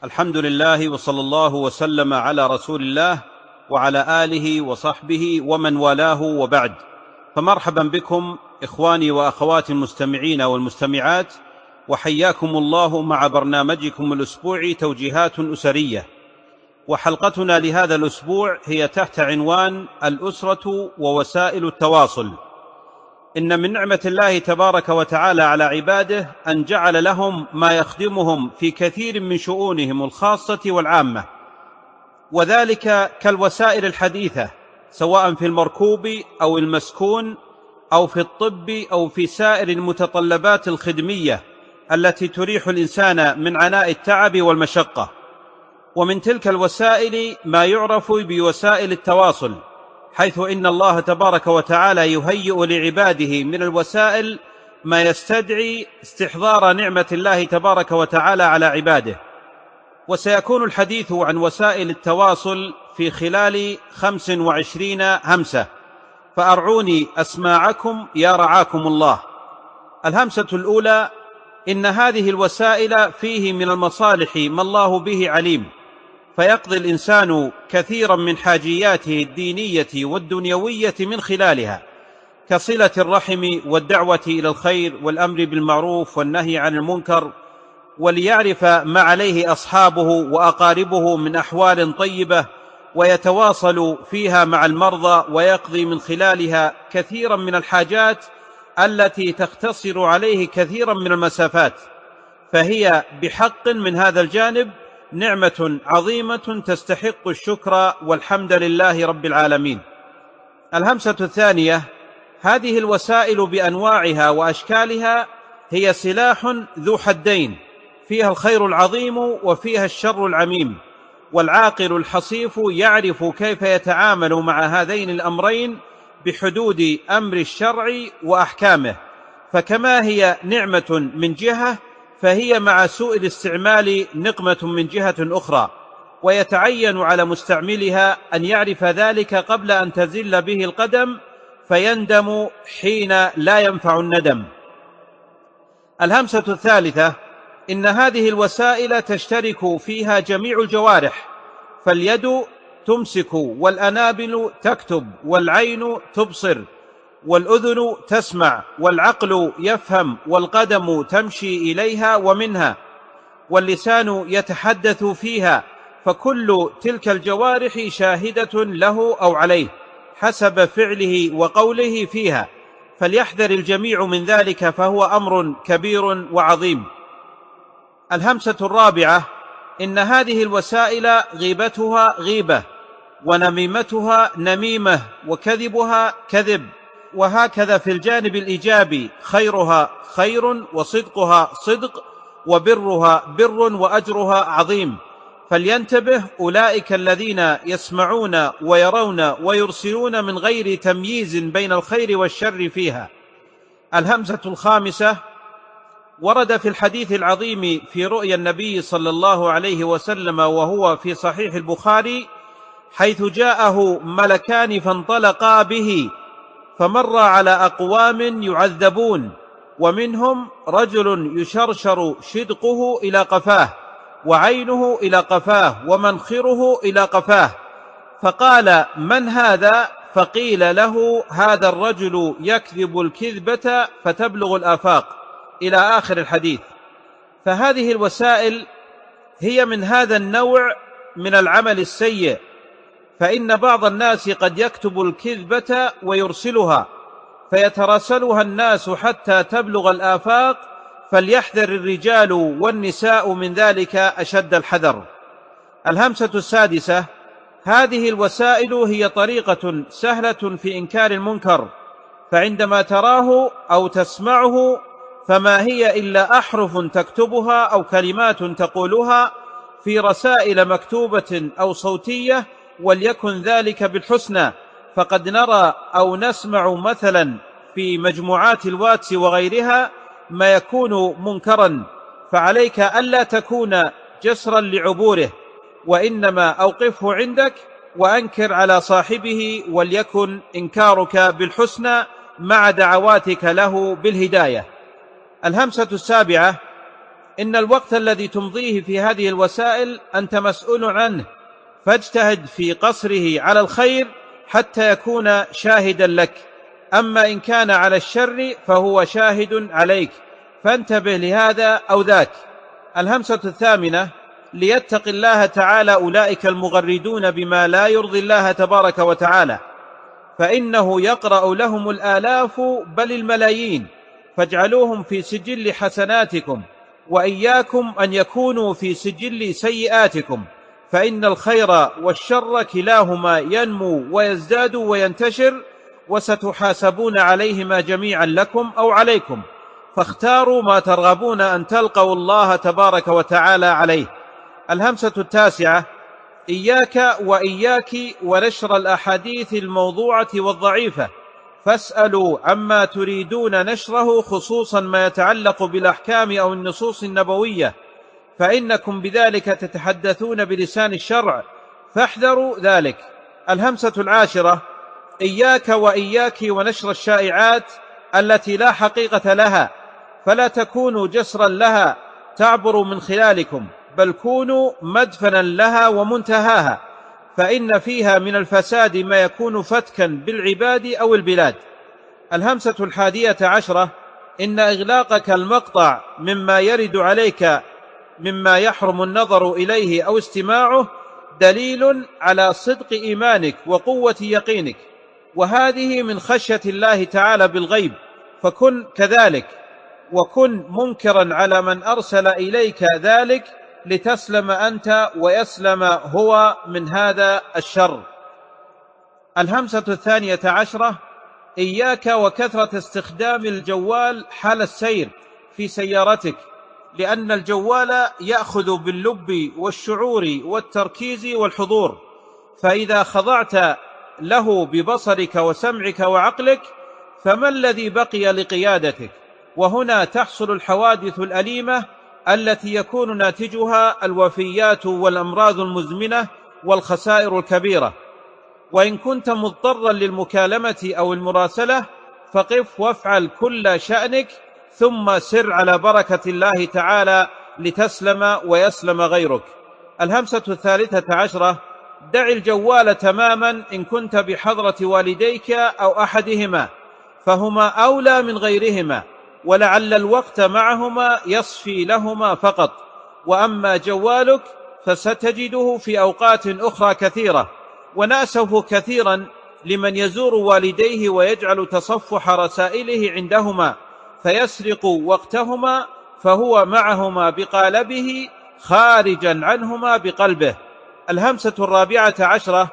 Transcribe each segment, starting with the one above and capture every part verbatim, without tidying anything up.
الحمد لله وصلى الله وسلم على رسول الله وعلى آله وصحبه ومن والاه، وبعد. فمرحبا بكم إخواني وأخواتي المستمعين والمستمعات، وحياكم الله مع برنامجكم الأسبوعي توجيهات أسرية. وحلقتنا لهذا الأسبوع هي تحت عنوان الأسرة ووسائل التواصل. إن من نعمة الله تبارك وتعالى على عباده أن جعل لهم ما يخدمهم في كثير من شؤونهم الخاصة والعامة، وذلك كالوسائل الحديثة، سواء في المركوب أو المسكون أو في الطب أو في سائر المتطلبات الخدمية التي تريح الإنسان من عناء التعب والمشقة. ومن تلك الوسائل ما يعرف بوسائل التواصل، حيث إن الله تبارك وتعالى يهيئ لعباده من الوسائل ما يستدعي استحضار نعمة الله تبارك وتعالى على عباده. وسيكون الحديث عن وسائل التواصل في خلال خمس وعشرين همسة، فأرعوني أسماعكم يا رعاكم الله. الهمسة الأولى: إن هذه الوسائل فيه من المصالح ما الله به عليم، فيقضي الإنسان كثيرا من حاجياته الدينية والدنيوية من خلالها، كصلة الرحم والدعوة إلى الخير والأمر بالمعروف والنهي عن المنكر، وليعرف ما عليه أصحابه وأقاربه من أحوال طيبة، ويتواصل فيها مع المرضى، ويقضي من خلالها كثيرا من الحاجات التي تختصر عليه كثيرا من المسافات. فهي بحق من هذا الجانب نعمة عظيمة تستحق الشكر والحمد لله رب العالمين. الهمسة الثانية: هذه الوسائل بأنواعها وأشكالها هي سلاح ذو حدين، فيها الخير العظيم وفيها الشر العميم، والعاقل الحصيف يعرف كيف يتعامل مع هذين الأمرين بحدود أمر الشرع وأحكامه. فكما هي نعمة من جهة، فهي مع سوء الاستعمال نقمة من جهة أخرى، ويتعين على مستعملها أن يعرف ذلك قبل أن تزل به القدم، فيندم حين لا ينفع الندم. الهمسة الثالثة: إن هذه الوسائل تشترك فيها جميع الجوارح، فاليد تمسك، والأنابل تكتب، والعين تبصر، والأذن تسمع، والعقل يفهم، والقدم تمشي إليها ومنها، واللسان يتحدث فيها، فكل تلك الجوارح شاهدة له أو عليه حسب فعله وقوله فيها، فليحذر الجميع من ذلك، فهو أمر كبير وعظيم. الهمسة الرابعة: إن هذه الوسائل غيبتها غيبة، ونميمتها نميمة، وكذبها كذب، وهكذا في الجانب الإيجابي: خيرها خير، وصدقها صدق، وبرها بر، وأجرها عظيم. فلينتبه أولئك الذين يسمعون ويرون ويرسلون من غير تمييز بين الخير والشر فيها. الهمزة الخامسة: ورد في الحديث العظيم في رؤيا النبي صلى الله عليه وسلم، وهو في صحيح البخاري، حيث جاءه ملكان فانطلقا به، فمر على أقوام يعذبون، ومنهم رجل يشرشر شدقه إلى قفاه، وعينه إلى قفاه، ومنخره إلى قفاه، فقال: من هذا؟ فقيل له: هذا الرجل يكذب الكذبة فتبلغ الآفاق، إلى آخر الحديث. فهذه الوسائل هي من هذا النوع من العمل السيء، فإن بعض الناس قد يكتب الكذبة ويرسلها، فيتراسلها الناس حتى تبلغ الآفاق، فليحذر الرجال والنساء من ذلك أشد الحذر. الهمسة السادسة: هذه الوسائل هي طريقة سهلة في إنكار المنكر، فعندما تراه أو تسمعه فما هي إلا أحرف تكتبها أو كلمات تقولها في رسائل مكتوبة أو صوتية، وليكن ذلك بالحسنى. فقد نرى أو نسمع مثلا في مجموعات الواتس وغيرها ما يكون منكرا، فعليك ألا تكون جسرا لعبوره، وإنما أوقفه عندك وأنكر على صاحبه، وليكن إنكارك بالحسنى مع دعواتك له بالهداية. الهمسة السابعة: إن الوقت الذي تمضيه في هذه الوسائل أنت مسؤول عنه، فاجتهد في قصره على الخير حتى يكون شاهدا لك، أما إن كان على الشر فهو شاهد عليك، فانتبه لهذا أو ذاك. الهمسة الثامنة: ليتق الله تعالى أولئك المغردون بما لا يرضي الله تبارك وتعالى، فإنه يقرأ لهم الآلاف بل الملايين، فاجعلوهم في سجل حسناتكم، وإياكم أن يكونوا في سجل سيئاتكم، فإن الخير والشر كلاهما ينمو ويزداد وينتشر، وستحاسبون عليهما جميعا لكم أو عليكم، فاختاروا ما ترغبون أن تلقوا الله تبارك وتعالى عليه. الهمسة التاسعة: إياك وإياك ونشر الأحاديث الموضوعة والضعيفة، فاسألوا عما تريدون نشره، خصوصا ما يتعلق بالأحكام أو النصوص النبوية، فإنكم بذلك تتحدثون بلسان الشرع، فاحذروا ذلك. الهمسة العاشرة: إياك وإياك ونشر الشائعات التي لا حقيقة لها، فلا تكونوا جسرا لها تعبر من خلالكم، بل كونوا مدفنا لها ومنتهاها، فإن فيها من الفساد ما يكون فتكا بالعباد أو البلاد. الهمسة الحادية عشرة: إن إغلاقك المقطع مما يرد عليك مما يحرم النظر إليه أو استماعه دليل على صدق إيمانك وقوة يقينك، وهذه من خشية الله تعالى بالغيب، فكن كذلك، وكن منكرا على من أرسل إليك ذلك، لتسلم أنت ويسلم هو من هذا الشر. الهمسة الثانية عشرة: إياك وكثرة استخدام الجوال حال السير في سيارتك، لأن الجوال يأخذ باللب والشعور والتركيز والحضور، فإذا خضعت له ببصرك وسمعك وعقلك فما الذي بقي لقيادتك؟ وهنا تحصل الحوادث الأليمة التي يكون ناتجها الوفيات والأمراض المزمنة والخسائر الكبيرة. وإن كنت مضطرا للمكالمة أو المراسلة فقف وافعل كل شأنك، ثم سر على بركة الله تعالى لتسلم ويسلم غيرك. الهمسة الثالثة عشرة: دع الجوال تماما إن كنت بحضرة والديك أو أحدهما، فهما أولى من غيرهما، ولعل الوقت معهما يصفي لهما فقط، وأما جوالك فستجده في أوقات أخرى كثيرة. ونأسف كثيرا لمن يزور والديه ويجعل تصفح رسائله عندهما فيسرق وقتهما، فهو معهما بقالبه خارجا عنهما بقلبه. الهمسة الرابعة عشرة: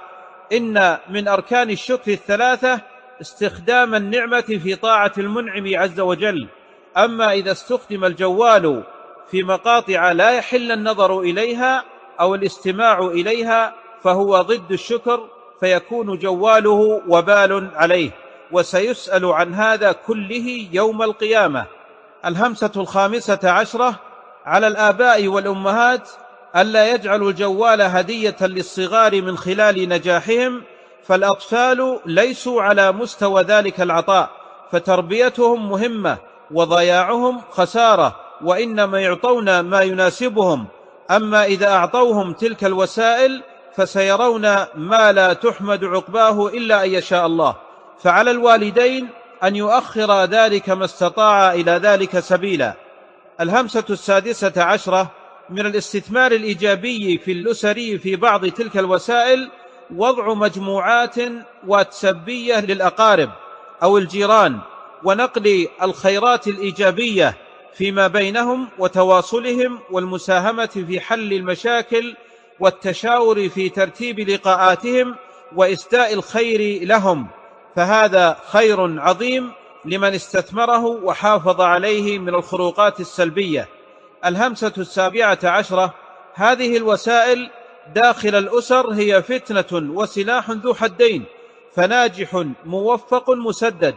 إن من أركان الشكر الثلاثة استخدام النعمة في طاعة المنعم عز وجل، أما إذا استخدم الجوال في مقاطع لا يحل النظر إليها أو الاستماع إليها فهو ضد الشكر، فيكون جواله وبال عليه، وسيسأل عن هذا كله يوم القيامة. الهمسة الخامسة عشرة: على الآباء والأمهات ألا يجعلوا الجوال هدية للصغار من خلال نجاحهم، فالأطفال ليسوا على مستوى ذلك العطاء، فتربيتهم مهمة وضياعهم خسارة، وإنما يعطون ما يناسبهم، أما إذا أعطوهم تلك الوسائل فسيرون ما لا تحمد عقباه إلا أن يشاء الله. فعلى الوالدين أن يؤخر ذلك ما استطاع إلى ذلك سبيلا. الهمسة السادسة عشرة: من الاستثمار الإيجابي في الأسر في بعض تلك الوسائل وضع مجموعات واتسابية للأقارب أو الجيران، ونقل الخيرات الإيجابية فيما بينهم وتواصلهم والمساهمة في حل المشاكل والتشاور في ترتيب لقاءاتهم وإسداء الخير لهم، فهذا خير عظيم لمن استثمره وحافظ عليه من الخروقات السلبية. الهمسة السابعة عشرة: هذه الوسائل داخل الأسر هي فتنة وسلاح ذو حدين، فناجح موفق مسدد،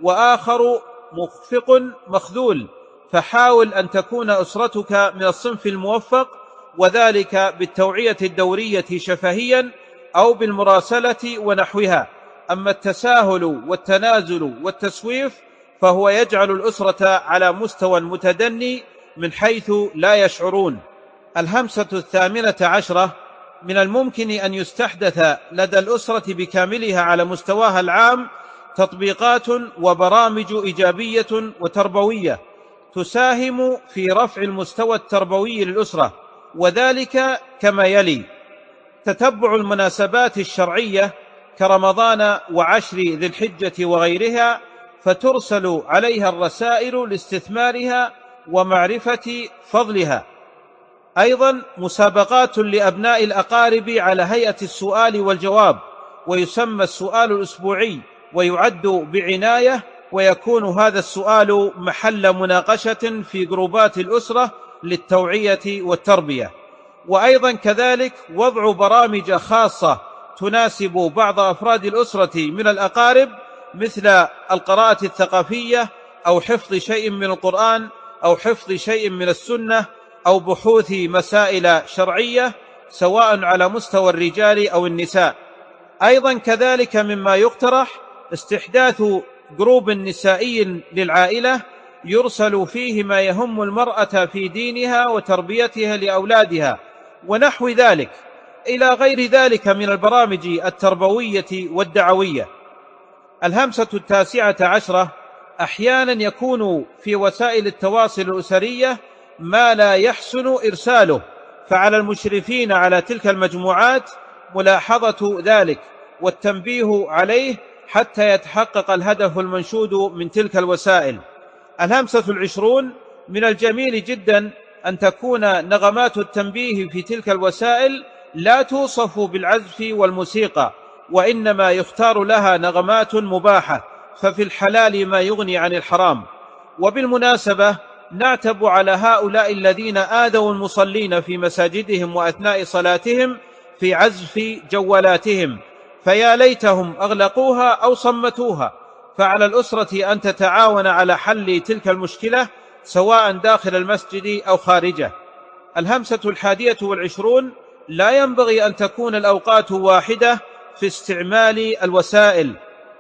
وآخر مخفق مخذول، فحاول أن تكون أسرتك من الصنف الموفق، وذلك بالتوعية الدورية شفهيا أو بالمراسلة ونحوها. أما التساهل والتنازل والتسويف فهو يجعل الأسرة على مستوى متدني من حيث لا يشعرون. الهمسة الثامنة عشرة: من الممكن أن يستحدث لدى الأسرة بكاملها على مستواها العام تطبيقات وبرامج إيجابية وتربوية تساهم في رفع المستوى التربوي للأسرة، وذلك كما يلي: تتبع المناسبات الشرعية كرمضان وعشر ذي الحجة وغيرها، فترسل عليها الرسائل لاستثمارها ومعرفة فضلها. أيضا مسابقات لأبناء الأقارب على هيئة السؤال والجواب، ويسمى السؤال الأسبوعي ويعد بعناية، ويكون هذا السؤال محل مناقشة في جروبات الأسرة للتوعية والتربية. وأيضا كذلك وضع برامج خاصة تناسب بعض أفراد الأسرة من الأقارب، مثل القراءة الثقافية أو حفظ شيء من القرآن أو حفظ شيء من السنة أو بحوث مسائل شرعية سواء على مستوى الرجال أو النساء. أيضا كذلك مما يقترح استحداث جروب نسائي للعائلة يرسل فيه ما يهم المرأة في دينها وتربيتها لأولادها ونحو ذلك، إلى غير ذلك من البرامج التربوية والدعوية. الهمسة التاسعة عشرة: أحيانا يكون في وسائل التواصل الأسرية ما لا يحسن إرساله، فعلى المشرفين على تلك المجموعات ملاحظة ذلك والتنبيه عليه حتى يتحقق الهدف المنشود من تلك الوسائل. الهمسة العشرون: من الجميل جدا أن تكون نغمات التنبيه في تلك الوسائل لا توصف بالعزف والموسيقى، وإنما يختار لها نغمات مباحة، ففي الحلال ما يغني عن الحرام. وبالمناسبة نعتب على هؤلاء الذين آذوا المصلين في مساجدهم وأثناء صلاتهم في عزف جوالاتهم، فيا ليتهم أغلقوها أو صمتوها. فعلى الأسرة أن تتعاون على حل تلك المشكلة سواء داخل المسجد أو خارجه. الهمسة الحادية والعشرون: لا ينبغي أن تكون الأوقات واحدة في استعمال الوسائل،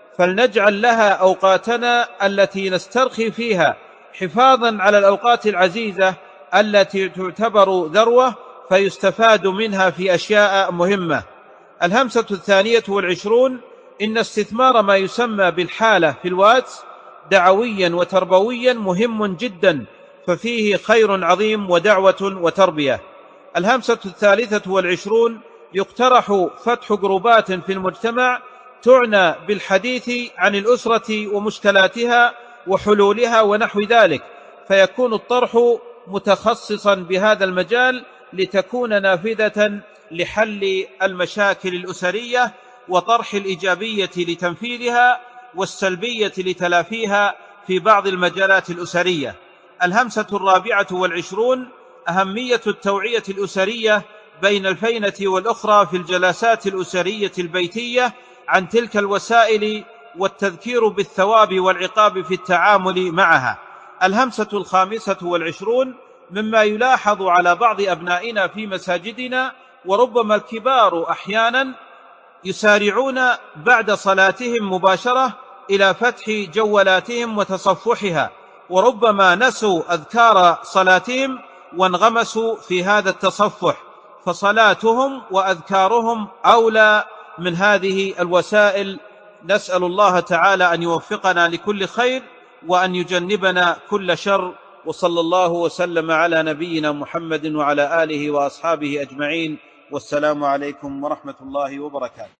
فلنجعل لها أوقاتنا التي نسترخي فيها حفاظا على الأوقات العزيزة التي تعتبر ذروة فيستفاد منها في أشياء مهمة. الهمسة الثانية والعشرون: إن استثمار ما يسمى بالحالة في الواتس دعويا وتربويا مهم جدا، ففيه خير عظيم ودعوة وتربية. الهمسة الثالثة والعشرون: يقترح فتح جروبات في المجتمع تعنى بالحديث عن الأسرة ومشكلاتها وحلولها ونحو ذلك، فيكون الطرح متخصصا بهذا المجال لتكون نافذة لحل المشاكل الأسرية وطرح الإيجابية لتنفيذها والسلبية لتلافيها في بعض المجالات الأسرية. الهمسة الرابعة والعشرون: أهمية التوعية الأسرية بين الفينة والأخرى في الجلسات الأسرية البيتية عن تلك الوسائل، والتذكير بالثواب والعقاب في التعامل معها. الهمسة الخامسة والعشرون: مما يلاحظ على بعض أبنائنا في مساجدنا وربما الكبار أحيانا يسارعون بعد صلاتهم مباشرة إلى فتح جوالاتهم وتصفحها، وربما نسوا أذكار صلاتهم وانغمسوا في هذا التصفح، فصلاتهم وأذكارهم أولى من هذه الوسائل. نسأل الله تعالى أن يوفقنا لكل خير وأن يجنبنا كل شر، وصلى الله وسلم على نبينا محمد وعلى آله وأصحابه أجمعين، والسلام عليكم ورحمة الله وبركاته.